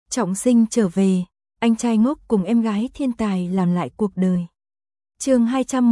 Trọng sinh trở về, anh trai ngốc cùng em gái thiên tài làm lại cuộc đời. Chương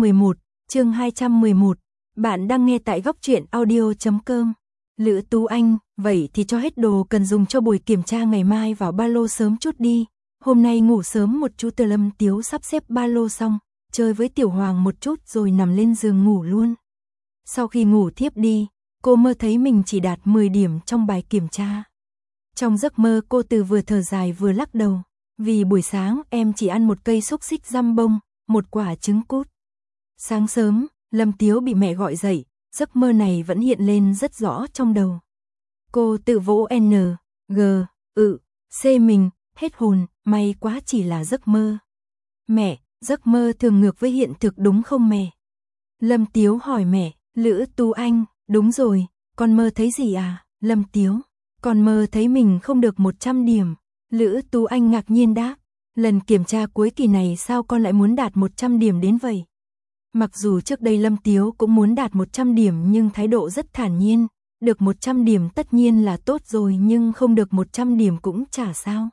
211, bạn đang nghe tại goctruyện audio.com. Lữ Tú Anh, vậy thì cho hết đồ cần dùng cho buổi kiểm tra ngày mai vào ba lô sớm chút đi. Hôm nay ngủ sớm một chút. Lâm Tiếu sắp xếp ba lô xong, chơi với Tiểu Hoàng một chút rồi nằm lên giường ngủ luôn. Sau khi ngủ thiếp đi, cô mơ thấy mình chỉ đạt 10 điểm trong bài kiểm tra. Trong giấc mơ cô vừa thở dài vừa lắc đầu, vì buổi sáng em chỉ ăn một cây xúc xích giam bông, một quả trứng cút. Sáng sớm, Lâm Tiếu bị mẹ gọi dậy, giấc mơ này vẫn hiện lên rất rõ trong đầu. Cô tự vỗ N, G, C mình, hết hồn, may quá chỉ là giấc mơ. Mẹ, giấc mơ thường ngược với hiện thực đúng không mẹ? Lâm Tiếu hỏi mẹ. Lữ Tú Anh, đúng rồi, con mơ thấy gì à? Lâm Tiếu, con mơ thấy mình không được 100 điểm. Lữ Tú Anh ngạc nhiên đáp, lần kiểm tra cuối kỳ này sao con lại muốn đạt 100 điểm đến vậy? Mặc dù trước đây Lâm Tiếu cũng muốn đạt 100 điểm nhưng thái độ rất thản nhiên, được 100 điểm tất nhiên là tốt rồi nhưng không được 100 điểm cũng chả sao.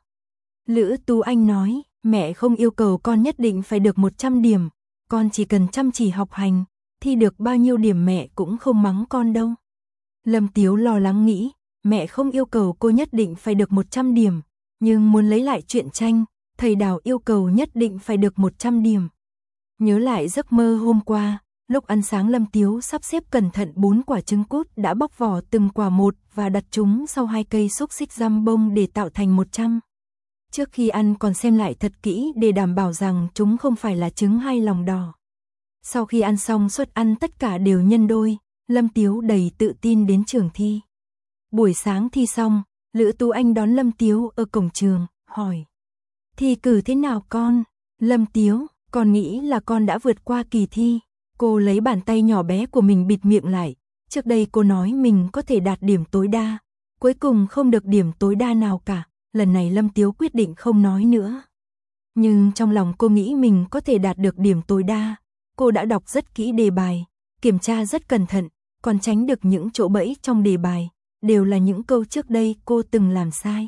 Lữ Tú Anh nói, mẹ không yêu cầu con nhất định phải được 100 điểm, con chỉ cần chăm chỉ học hành, thi được bao nhiêu điểm mẹ cũng không mắng con đâu. Lâm Tiếu lo lắng nghĩ, mẹ không yêu cầu cô nhất định phải được 100 điểm, nhưng muốn lấy lại truyện tranh, thầy Đào yêu cầu nhất định phải được 100 điểm. Nhớ lại giấc mơ hôm qua, lúc ăn sáng Lâm Tiếu sắp xếp cẩn thận 4 quả trứng cút đã bóc vỏ từng quả một và đặt chúng sau 2 cây xúc xích giam bông để tạo thành 100. Trước khi ăn còn xem lại thật kỹ để đảm bảo rằng chúng không phải là trứng hay lòng đỏ. Sau khi ăn xong suất ăn tất cả đều nhân đôi, Lâm Tiếu đầy tự tin đến trường thi. Buổi sáng thi xong, Lữ Tú Anh đón Lâm Tiếu ở cổng trường, hỏi. Thi cử thế nào con? Lâm Tiếu, con nghĩ là con đã vượt qua kỳ thi. Cô lấy bàn tay nhỏ bé của mình bịt miệng lại. Trước đây cô nói mình có thể đạt điểm tối đa. Cuối cùng không được điểm tối đa nào cả. Lần này Lâm Tiếu quyết định không nói nữa. Nhưng trong lòng cô nghĩ mình có thể đạt được điểm tối đa. Cô đã đọc rất kỹ đề bài, kiểm tra rất cẩn thận, còn tránh được những chỗ bẫy trong đề bài, đều là những câu trước đây cô từng làm sai.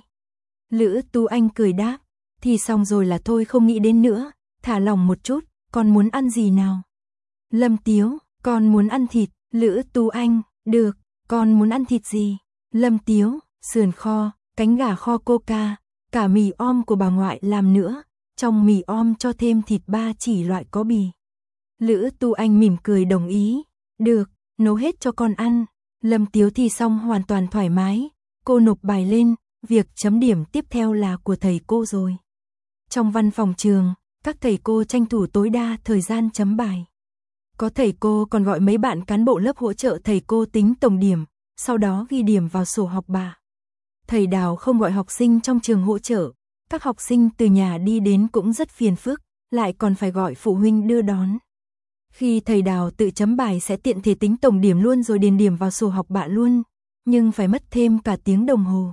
Lữ Tú Anh cười đáp, thì xong rồi là thôi không nghĩ đến nữa, thả lòng một chút, con muốn ăn gì nào? Lâm Tiếu, con muốn ăn thịt. Lữ Tú Anh, được, con muốn ăn thịt gì? Lâm Tiếu, sườn kho, cánh gà kho coca, cả mì om của bà ngoại làm nữa, trong mì om cho thêm thịt 3 chỉ loại có bì. Lữ Tú Anh mỉm cười đồng ý, được, nấu hết cho con ăn. Lâm Tiếu thi xong hoàn toàn thoải mái, cô nộp bài lên, việc chấm điểm tiếp theo là của thầy cô rồi. Trong văn phòng trường, các thầy cô tranh thủ tối đa thời gian chấm bài. Có thầy cô còn gọi mấy bạn cán bộ lớp hỗ trợ thầy cô tính tổng điểm, sau đó ghi điểm vào sổ học bà. Thầy Đào không gọi học sinh trong trường hỗ trợ, các học sinh từ nhà đi đến cũng rất phiền phức, lại còn phải gọi phụ huynh đưa đón. Khi thầy Đào tự chấm bài sẽ tiện thể tính tổng điểm luôn rồi điền điểm vào sổ học bạ luôn, nhưng phải mất thêm cả tiếng đồng hồ.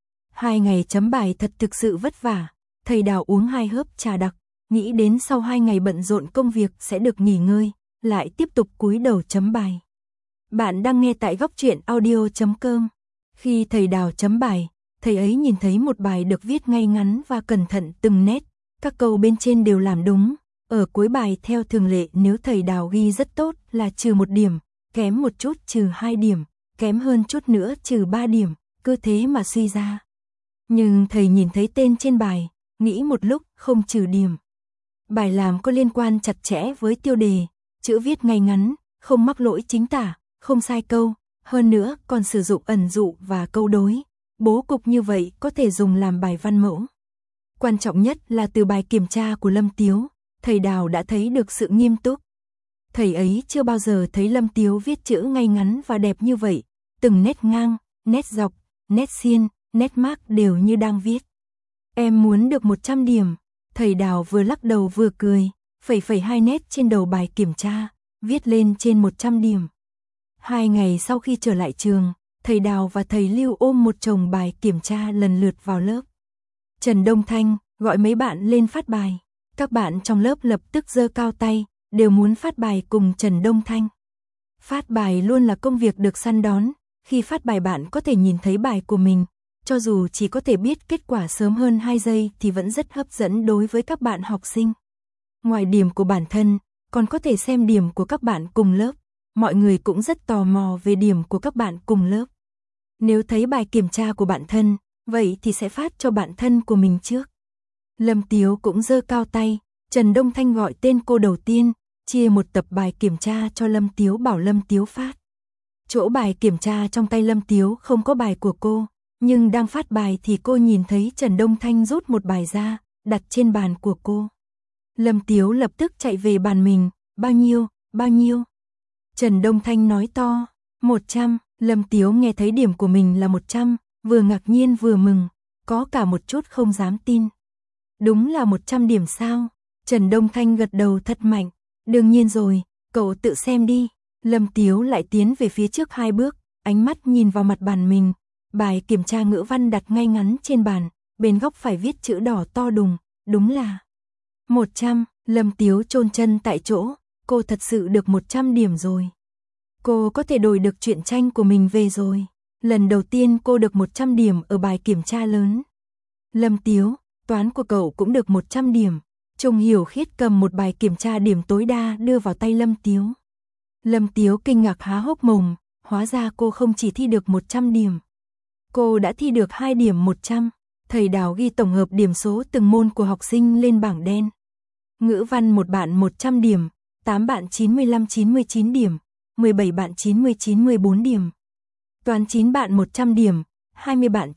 2 ngày chấm bài thật thực sự vất vả, thầy Đào uống 2 hớp trà đặc, nghĩ đến sau 2 ngày bận rộn công việc sẽ được nghỉ ngơi, lại tiếp tục cúi đầu chấm bài. Bạn đang nghe tại goctruyện audio.com. Khi thầy Đào chấm bài, thầy ấy nhìn thấy một bài được viết ngay ngắn và cẩn thận từng nét, các câu bên trên đều làm đúng. Ở cuối bài theo thường lệ nếu thầy Đào ghi rất tốt là trừ 1 điểm, kém một chút trừ 2 điểm, kém hơn chút nữa trừ 3 điểm, cứ thế mà suy ra. Nhưng thầy nhìn thấy tên trên bài, nghĩ một lúc không trừ điểm. Bài làm có liên quan chặt chẽ với tiêu đề, chữ viết ngay ngắn, không mắc lỗi chính tả, không sai câu, hơn nữa còn sử dụng ẩn dụ và câu đối. Bố cục như vậy có thể dùng làm bài văn mẫu. Quan trọng nhất là từ bài kiểm tra của Lâm Tiếu, thầy Đào đã thấy được sự nghiêm túc. Thầy ấy chưa bao giờ thấy Lâm Tiếu viết chữ ngay ngắn và đẹp như vậy, từng nét ngang, nét dọc, nét xiên, nét mác đều như đang viết. Em muốn được 100 điểm, thầy Đào vừa lắc đầu vừa cười, phẩy 2 nét trên đầu bài kiểm tra, viết lên trên 100 điểm. 2 ngày sau khi trở lại trường, thầy Đào và thầy Lưu ôm một chồng bài kiểm tra lần lượt vào lớp. Trần Đông Thanh gọi mấy bạn lên phát bài. Các bạn trong lớp lập tức giơ cao tay, đều muốn phát bài cùng Trần Đông Thanh. Phát bài luôn là công việc được săn đón, khi phát bài bạn có thể nhìn thấy bài của mình, cho dù chỉ có thể biết kết quả sớm hơn 2 giây thì vẫn rất hấp dẫn đối với các bạn học sinh. Ngoài điểm của bản thân, còn có thể xem điểm của các bạn cùng lớp. Mọi người cũng rất tò mò về điểm của các bạn cùng lớp. Nếu thấy bài kiểm tra của bạn thân, vậy thì sẽ phát cho bạn thân của mình trước. Lâm Tiếu cũng giơ cao tay, Trần Đông Thanh gọi tên cô đầu tiên, chia một tập bài kiểm tra cho Lâm Tiếu bảo Lâm Tiếu phát. Chỗ bài kiểm tra trong tay Lâm Tiếu không có bài của cô, nhưng đang phát bài thì cô nhìn thấy Trần Đông Thanh rút một bài ra, đặt trên bàn của cô. Lâm Tiếu lập tức chạy về bàn mình, bao nhiêu, bao nhiêu? Trần Đông Thanh nói to, 100, Lâm Tiếu nghe thấy điểm của mình là 100, vừa ngạc nhiên vừa mừng, có cả một chút không dám tin. Đúng là 100 điểm sao? Trần Đông Thanh gật đầu thật mạnh, đương nhiên rồi, cậu tự xem đi. Lâm Tiếu lại tiến về phía trước 2 bước, ánh mắt nhìn vào mặt bàn mình, bài kiểm tra ngữ văn đặt ngay ngắn trên bàn, bên góc phải viết chữ đỏ to đùng, đúng là 100, Lâm Tiếu chôn chân tại chỗ, cô thật sự được 100 điểm rồi. Cô có thể đổi được truyện tranh của mình về rồi. Lần đầu tiên cô được 100 điểm ở bài kiểm tra lớn. Lâm Tiếu, toán của cậu cũng được 100 điểm. Trung Hiểu Khiết cầm một bài kiểm tra điểm tối đa đưa vào tay Lâm Tiếu. Lâm Tiếu kinh ngạc há hốc mồm, hóa ra cô không chỉ thi được 100 điểm. Cô đã thi được 2 điểm 100. Thầy Đào ghi tổng hợp điểm số từng môn của học sinh lên bảng đen. Ngữ văn một bạn 100 điểm, 8 bạn 95-99 điểm, 17 bạn 90-94 điểm. Toán 9 bạn 100 điểm, 20 bạn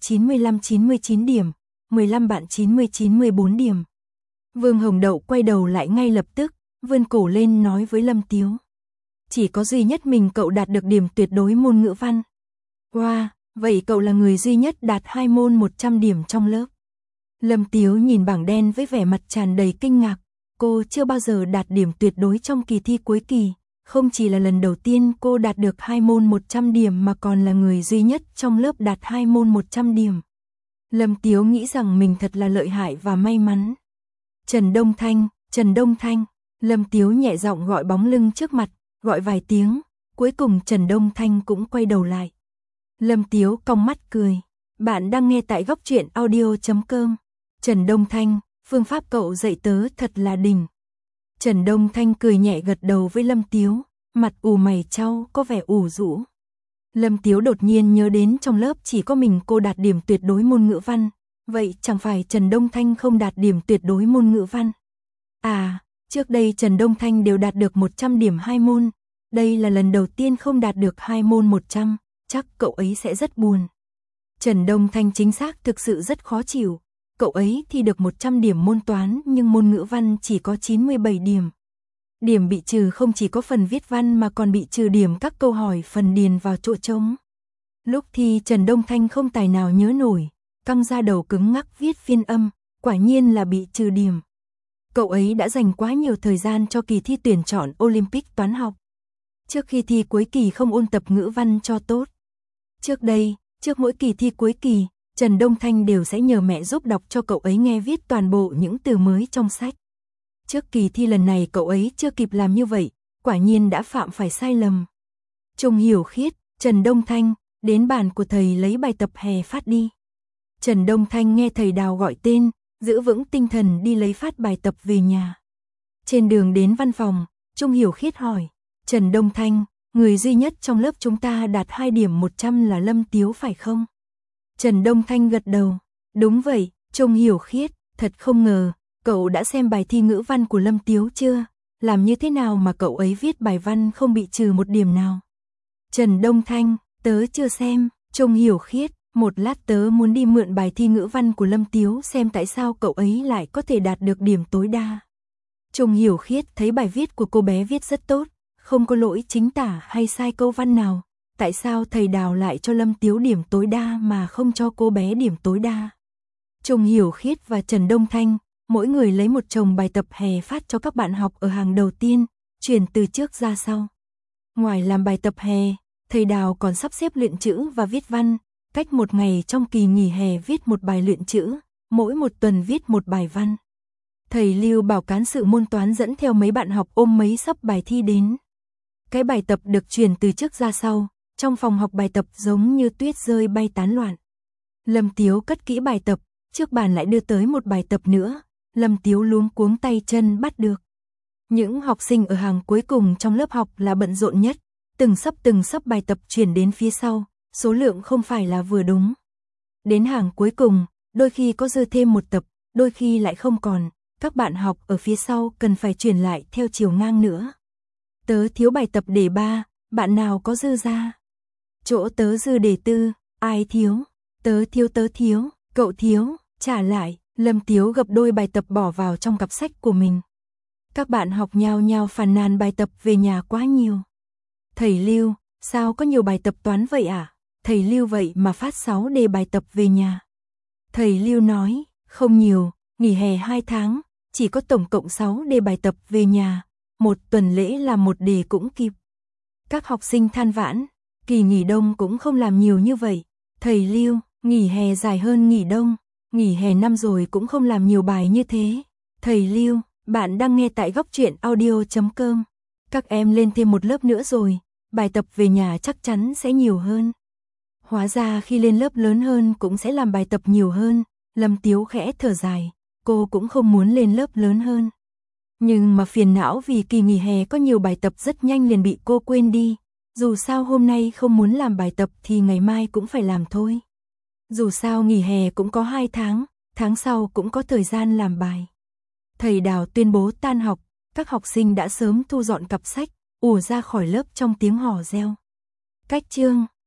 95-99 điểm, 15 bạn 90-94 điểm. Vương Hồng Đậu quay đầu lại ngay lập tức, vươn cổ lên nói với Lâm Tiếu. Chỉ có duy nhất mình cậu đạt được điểm tuyệt đối môn ngữ văn. Wow, vậy cậu là người duy nhất đạt 2 môn 100 điểm trong lớp. Lâm Tiếu nhìn bảng đen với vẻ mặt tràn đầy kinh ngạc. Cô chưa bao giờ đạt điểm tuyệt đối trong kỳ thi cuối kỳ. Không chỉ là lần đầu tiên cô đạt được 2 môn 100 điểm mà còn là người duy nhất trong lớp đạt 2 môn 100 điểm. Lâm Tiếu nghĩ rằng mình thật là lợi hại và may mắn. Trần Đông Thanh, Trần Đông Thanh. Lâm Tiếu nhẹ giọng gọi bóng lưng trước mặt, gọi vài tiếng. Cuối cùng Trần Đông Thanh cũng quay đầu lại. Lâm Tiếu cong mắt cười. Bạn đang nghe tại Góc Truyện Audio.com. Trần Đông Thanh, phương pháp cậu dạy tớ thật là đỉnh. Trần Đông Thanh cười nhẹ gật đầu với Lâm Tiếu, mặt ù mày chau có vẻ ủ rũ. Lâm Tiếu đột nhiên nhớ đến trong lớp chỉ có mình cô đạt điểm tuyệt đối môn ngữ văn, vậy chẳng phải Trần Đông Thanh không đạt điểm tuyệt đối môn ngữ văn? À, trước đây Trần Đông Thanh đều đạt được 100 điểm 2 môn, đây là lần đầu tiên không đạt được 2 môn 100, chắc cậu ấy sẽ rất buồn. Trần Đông Thanh chính xác thực sự rất khó chịu. Cậu ấy thi được 100 điểm môn toán nhưng môn ngữ văn chỉ có 97 điểm. Điểm bị trừ không chỉ có phần viết văn mà còn bị trừ điểm các câu hỏi phần điền vào chỗ trống. Lúc thi Trần Đông Thanh không tài nào nhớ nổi, căng ra đầu cứng ngắc viết phiên âm, quả nhiên là bị trừ điểm. Cậu ấy đã dành quá nhiều thời gian cho kỳ thi tuyển chọn Olympic toán học. Trước khi thi cuối kỳ không ôn tập ngữ văn cho tốt. Trước đây, trước mỗi kỳ thi cuối kỳ, Trần Đông Thanh đều sẽ nhờ mẹ giúp đọc cho cậu ấy nghe viết toàn bộ những từ mới trong sách. Trước kỳ thi lần này cậu ấy chưa kịp làm như vậy, quả nhiên đã phạm phải sai lầm. Trung Hiểu Khiết, Trần Đông Thanh, đến bàn của thầy lấy bài tập hè phát đi. Trần Đông Thanh nghe thầy Đào gọi tên, giữ vững tinh thần đi lấy phát bài tập về nhà. Trên đường đến văn phòng, Trung Hiểu Khiết hỏi, Trần Đông Thanh, người duy nhất trong lớp chúng ta đạt 2 điểm 100 là Lâm Tiếu phải không? Trần Đông Thanh gật đầu, đúng vậy, Trung Hiểu Khiết, thật không ngờ, cậu đã xem bài thi ngữ văn của Lâm Tiếu chưa? Làm như thế nào mà cậu ấy viết bài văn không bị trừ một điểm nào? Trần Đông Thanh, tớ chưa xem. Trung Hiểu Khiết, một lát tớ muốn đi mượn bài thi ngữ văn của Lâm Tiếu xem tại sao cậu ấy lại có thể đạt được điểm tối đa. Trung Hiểu Khiết thấy bài viết của cô bé viết rất tốt, không có lỗi chính tả hay sai câu văn nào. Tại sao thầy Đào lại cho Lâm Tiếu điểm tối đa mà không cho cô bé điểm tối đa? Trung Hiểu Khiết và Trần Đông Thanh, mỗi người lấy một chồng bài tập hè phát cho các bạn học ở hàng đầu tiên, chuyển từ trước ra sau. Ngoài làm bài tập hè, thầy Đào còn sắp xếp luyện chữ và viết văn, cách một ngày trong kỳ nghỉ hè viết một bài luyện chữ, mỗi một tuần viết một bài văn. Thầy Lưu bảo cán sự môn toán dẫn theo mấy bạn học ôm mấy xấp bài thi đến. Cái bài tập được chuyển từ trước ra sau, trong phòng học bài tập giống như tuyết rơi bay tán loạn. Lâm Tiếu cất kỹ bài tập, trước bàn lại đưa tới một bài tập nữa, Lâm Tiếu luống cuống tay chân bắt được. Những học sinh ở hàng cuối cùng trong lớp học là bận rộn nhất, từng sấp bài tập chuyển đến phía sau, số lượng không phải là vừa đúng. Đến hàng cuối cùng, đôi khi có dư thêm một tập, đôi khi lại không còn, các bạn học ở phía sau cần phải chuyển lại theo chiều ngang nữa. Tớ thiếu bài tập đề 3, bạn nào có dư ra? Chỗ tớ dư đề 4, ai thiếu? Tớ thiếu, cậu thiếu, trả lại. Lâm Tiếu gập đôi bài tập bỏ vào trong cặp sách của mình. Các bạn học nhao nhao phàn nàn bài tập về nhà quá nhiều. Thầy Lưu, sao có nhiều bài tập toán vậy à? Thầy Lưu vậy mà phát 6 đề bài tập về nhà. Thầy Lưu nói, không nhiều, nghỉ hè 2 tháng, chỉ có tổng cộng 6 đề bài tập về nhà, một tuần lễ làm một đề cũng kịp. Các học sinh than vãn, kỳ nghỉ đông cũng không làm nhiều như vậy. Thầy Lưu, nghỉ hè dài hơn nghỉ đông, nghỉ hè năm rồi cũng không làm nhiều bài như thế. Thầy Lưu, bạn đang nghe tại góc truyện audio.com. Các em lên thêm một lớp nữa rồi, bài tập về nhà chắc chắn sẽ nhiều hơn. Hóa ra khi lên lớp lớn hơn cũng sẽ làm bài tập nhiều hơn, Lâm Tiếu khẽ thở dài, cô cũng không muốn lên lớp lớn hơn. Nhưng mà phiền não vì kỳ nghỉ hè có nhiều bài tập rất nhanh liền bị cô quên đi. Dù sao hôm nay không muốn làm bài tập thì ngày mai cũng phải làm thôi. Dù sao nghỉ hè cũng có 2 tháng sau cũng có thời gian làm bài. Thầy Đào tuyên bố tan học, các học sinh đã sớm thu dọn cặp sách, ùa ra khỏi lớp trong tiếng hò reo. Cách chương